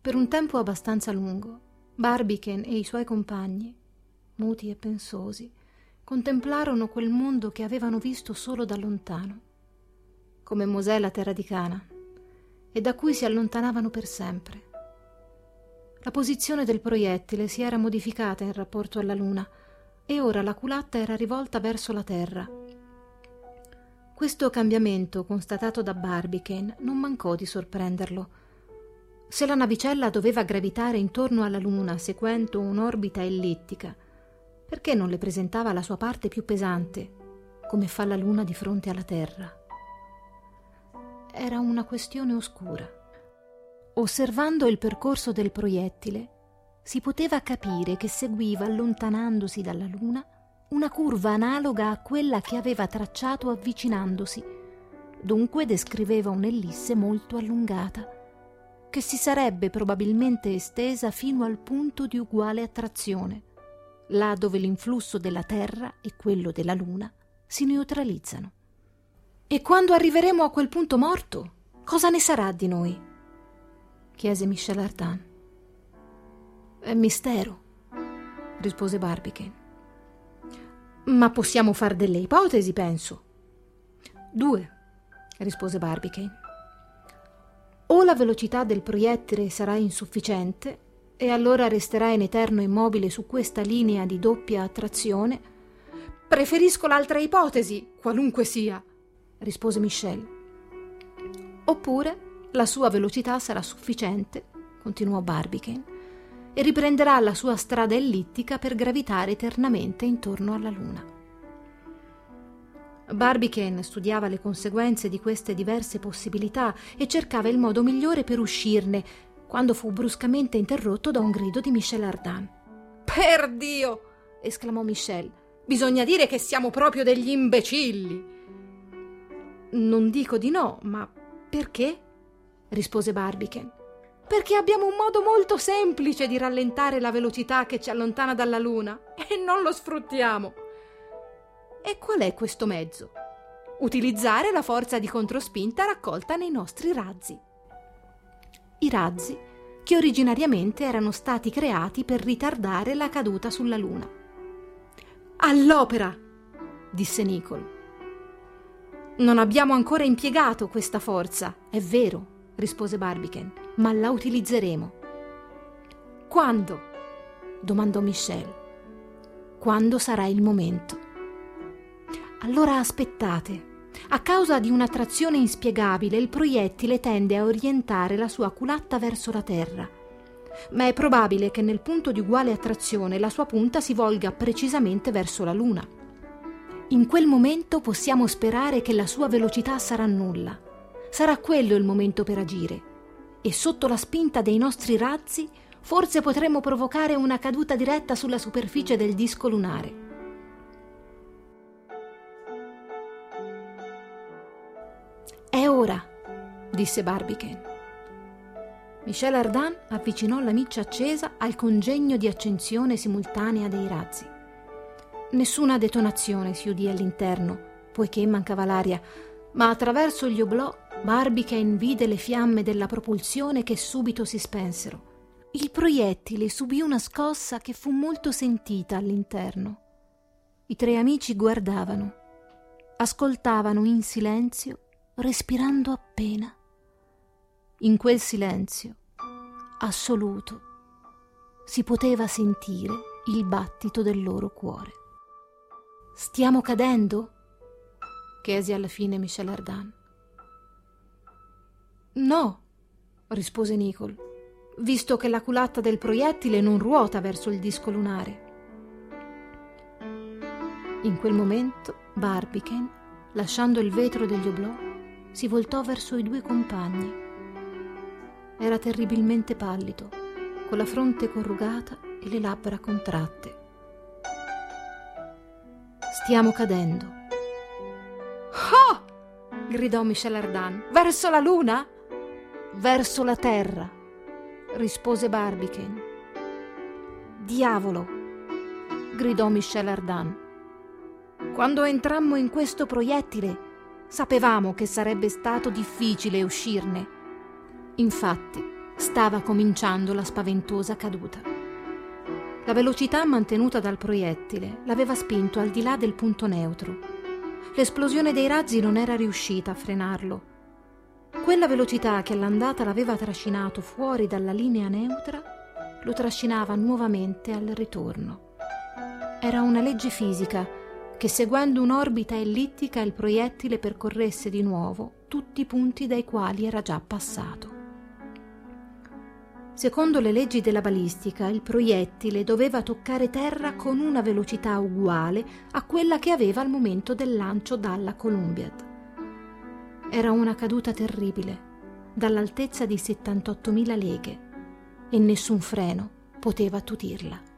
Per un tempo abbastanza lungo, Barbicane e i suoi compagni, muti e pensosi, contemplarono quel mondo che avevano visto solo da lontano, come Mosè la terra di Cana, e da cui si allontanavano per sempre. La posizione del proiettile si era modificata in rapporto alla Luna e ora la culatta era rivolta verso la Terra. Questo cambiamento, constatato da Barbicane, non mancò di sorprenderlo. Se la navicella doveva gravitare intorno alla Luna seguendo un'orbita ellittica, perché non le presentava la sua parte più pesante, come fa la Luna di fronte alla Terra? Era una questione oscura. Osservando il percorso del proiettile, si poteva capire che seguiva, allontanandosi dalla Luna, una curva analoga a quella che aveva tracciato avvicinandosi. Dunque descriveva un'ellisse molto allungata, che si sarebbe probabilmente estesa fino al punto di uguale attrazione, là dove l'influsso della Terra e quello della Luna si neutralizzano. «E quando arriveremo a quel punto morto, cosa ne sarà di noi?» chiese Michel Ardan. «È mistero», rispose Barbicane. «Ma possiamo far delle ipotesi, penso». «2», rispose Barbicane. «O la velocità del proiettile sarà insufficiente e allora resterà in eterno immobile su questa linea di doppia attrazione». «Preferisco l'altra ipotesi, qualunque sia», rispose Michel. «Oppure la sua velocità sarà sufficiente», continuò Barbicane, «e riprenderà la sua strada ellittica per gravitare eternamente intorno alla Luna». Barbicane studiava le conseguenze di queste diverse possibilità e cercava il modo migliore per uscirne, quando fu bruscamente interrotto da un grido di Michel Ardan. «Per Dio!» esclamò Michel. «Bisogna dire che siamo proprio degli imbecilli!» «Non dico di no, ma perché?» rispose Barbicane. «Perché abbiamo un modo molto semplice di rallentare la velocità che ci allontana dalla Luna e non lo sfruttiamo». «E qual è questo mezzo?» «Utilizzare la forza di controspinta raccolta nei nostri razzi». I razzi che originariamente erano stati creati per ritardare la caduta sulla Luna. «All'opera!» disse Nicholl. «Non abbiamo ancora impiegato questa forza, è vero», rispose Barbicane, «ma la utilizzeremo». «Quando?» domandò Michel. «Quando sarà il momento». «Allora aspettate. A causa di un'attrazione inspiegabile, il proiettile tende a orientare la sua culatta verso la Terra, ma è probabile che nel punto di uguale attrazione la sua punta si volga precisamente verso la Luna. In quel momento possiamo sperare che la sua velocità sarà nulla. Sarà quello il momento per agire, e sotto la spinta dei nostri razzi forse potremo provocare una caduta diretta sulla superficie del disco lunare». «È ora», disse Barbicane. Michel Ardan avvicinò la miccia accesa al congegno di accensione simultanea dei razzi. Nessuna detonazione si udì all'interno, poiché mancava l'aria, ma attraverso gli oblò Barbicane vide le fiamme della propulsione che subito si spensero. Il proiettile subì una scossa che fu molto sentita all'interno. I tre amici guardavano, ascoltavano in silenzio, respirando appena. In quel silenzio assoluto si poteva sentire il battito del loro cuore. «Stiamo cadendo?» chiese alla fine Michel Ardan. «No», rispose Nicholl, «visto che la culatta del proiettile non ruota verso il disco lunare». In quel momento Barbicane, lasciando il vetro degli oblò, si voltò verso i due compagni. Era terribilmente pallido, con la fronte corrugata e le labbra contratte. «Stiamo cadendo». «Oh!» gridò Michel Ardan. «Verso la Luna?» «Verso la Terra», rispose Barbicane. «Diavolo!» gridò Michel Ardan. «Quando entrammo in questo proiettile sapevamo che sarebbe stato difficile uscirne. Infatti, Stava cominciando la spaventosa caduta. La velocità mantenuta dal proiettile l'aveva spinto al di là del punto neutro. L'esplosione dei razzi non era riuscita a frenarlo. Quella velocità che all'andata l'aveva trascinato fuori dalla linea neutra lo trascinava nuovamente al ritorno. Era una legge fisica che, seguendo un'orbita ellittica, il proiettile percorresse di nuovo tutti i punti dai quali era già passato. Secondo le leggi della balistica, il proiettile doveva toccare terra con una velocità uguale a quella che aveva al momento del lancio dalla Columbiad. Era una caduta terribile, dall'altezza di 78.000 leghe, e nessun freno poteva attutirla.